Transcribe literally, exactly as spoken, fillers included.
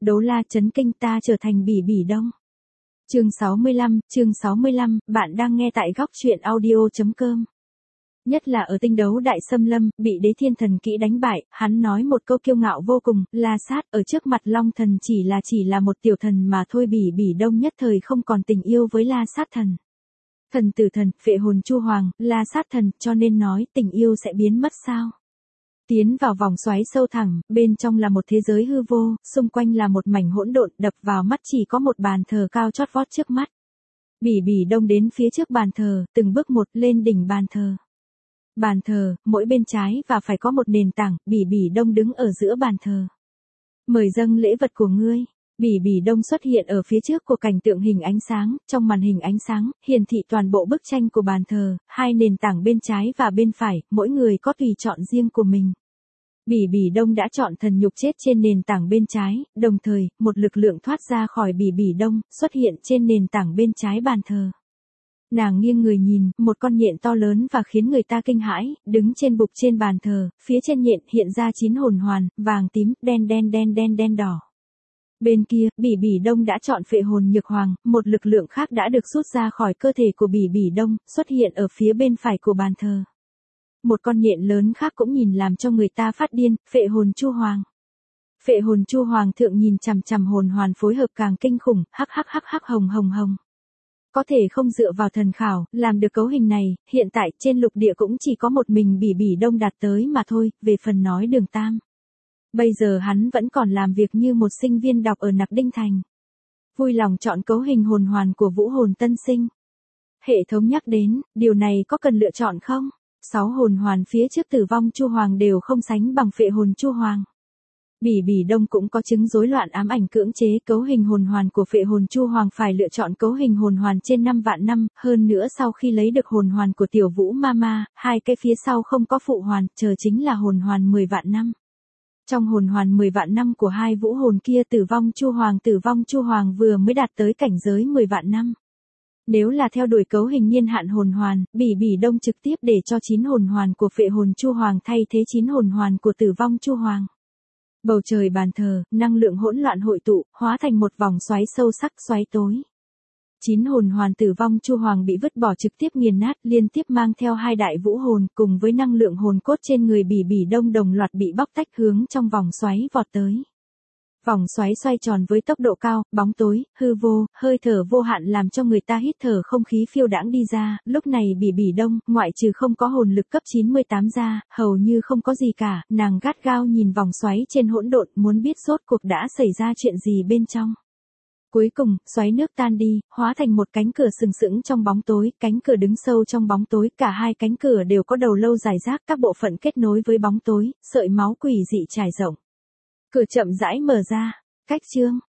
Đấu la chấn kinh ta trở thành Bỉ Bỉ Đông. Chương sáu mươi lăm, chương sáu mươi lăm, bạn đang nghe tại góc truyện audio chấm com. Nhất là ở tinh đấu đại xâm lâm, bị đế thiên thần kỹ đánh bại, hắn nói một câu kiêu ngạo vô cùng, La Sát ở trước mặt Long thần chỉ là chỉ là một tiểu thần mà thôi. Bỉ Bỉ Đông nhất thời không còn tình yêu với La Sát thần. Thần tử thần, phệ hồn chu hoàng, La Sát thần, cho nên nói tình yêu sẽ biến mất sao? Tiến vào vòng xoáy sâu thẳm, bên trong là một thế giới hư vô, xung quanh là một mảnh hỗn độn, đập vào mắt chỉ có một bàn thờ cao chót vót trước mắt. Bỉ Bỉ Đông đến phía trước bàn thờ, từng bước một lên đỉnh bàn thờ. Bàn thờ, mỗi bên trái và phải có một nền tảng, Bỉ Bỉ Đông đứng ở giữa bàn thờ. Mời dâng lễ vật của ngươi. Bỉ Bỉ Đông xuất hiện ở phía trước của cảnh tượng hình ánh sáng, trong màn hình ánh sáng, hiển thị toàn bộ bức tranh của bàn thờ, hai nền tảng bên trái và bên phải, mỗi người có tùy chọn riêng của mình. Bỉ Bỉ Đông đã chọn thần nhục chết trên nền tảng bên trái, đồng thời, một lực lượng thoát ra khỏi Bỉ Bỉ Đông, xuất hiện trên nền tảng bên trái bàn thờ. Nàng nghiêng người nhìn, một con nhện to lớn và khiến người ta kinh hãi, đứng trên bục trên bàn thờ, phía trên nhện hiện ra chín hồn hoàn, vàng tím, đen đen đen đen đen đỏ. Bên kia, Bỉ Bỉ Đông đã chọn phệ hồn nhược hoàng, một lực lượng khác đã được rút ra khỏi cơ thể của Bỉ Bỉ Đông, xuất hiện ở phía bên phải của bàn thờ. Một con nhện lớn khác cũng nhìn làm cho người ta phát điên, phệ hồn chu hoàng. Phệ hồn chu hoàng thượng nhìn chằm chằm hồn hoàn phối hợp càng kinh khủng, hắc hắc hắc hắc hồng hồng hồng. Có thể không dựa vào thần khảo, làm được cấu hình này, hiện tại trên lục địa cũng chỉ có một mình Bỉ Bỉ Đông đạt tới mà thôi, về phần nói Đường Tam. Bây giờ hắn vẫn còn làm việc như một sinh viên đọc ở Nặc Đinh Thành. Vui lòng chọn cấu hình hồn hoàn của vũ hồn tân sinh. Hệ thống nhắc đến, điều này có cần lựa chọn không? Sáu hồn hoàn phía trước tử vong chu hoàng đều không sánh bằng phệ hồn chu hoàng. Bỉ Bỉ Đông cũng có chứng rối loạn ám ảnh cưỡng chế, cấu hình hồn hoàn của phệ hồn chu hoàng phải lựa chọn cấu hình hồn hoàn trên năm vạn năm, hơn nữa sau khi lấy được hồn hoàn của tiểu vũ mama, hai cái phía sau không có phụ hoàn, chờ chính là hồn hoàn mười vạn năm. Trong hồn hoàn mười vạn năm của hai vũ hồn kia tử vong chu hoàng tử vong chu hoàng vừa mới đạt tới cảnh giới mười vạn năm. Nếu là theo đuổi cấu hình niên hạn hồn hoàn, Bỉ Bỉ Đông trực tiếp để cho chín hồn hoàn của phệ hồn chu hoàng thay thế chín hồn hoàn của tử vong chu hoàng. Bầu trời bàn thờ, năng lượng hỗn loạn hội tụ, hóa thành một vòng xoáy sâu sắc xoáy tối. Chín hồn hoàn tử vong chu hoàng bị vứt bỏ trực tiếp nghiền nát, liên tiếp mang theo hai đại vũ hồn cùng với năng lượng hồn cốt trên người Bỉ Bỉ Đông đồng loạt bị bóc tách hướng trong vòng xoáy vọt tới. Vòng xoáy xoay tròn với tốc độ cao, bóng tối, hư vô, hơi thở vô hạn làm cho người ta hít thở không khí phiêu đãng đi ra, lúc này Bỉ Bỉ Đông, ngoại trừ không có hồn lực cấp chín mươi tám ra, hầu như không có gì cả, nàng gắt gao nhìn vòng xoáy trên hỗn độn, muốn biết rốt cuộc đã xảy ra chuyện gì bên trong. Cuối cùng, xoáy nước tan đi, hóa thành một cánh cửa sừng sững trong bóng tối, cánh cửa đứng sâu trong bóng tối, cả hai cánh cửa đều có đầu lâu rải rác, các bộ phận kết nối với bóng tối, sợi máu quỷ dị trải rộng. Cửa chậm rãi mở ra, cách chương,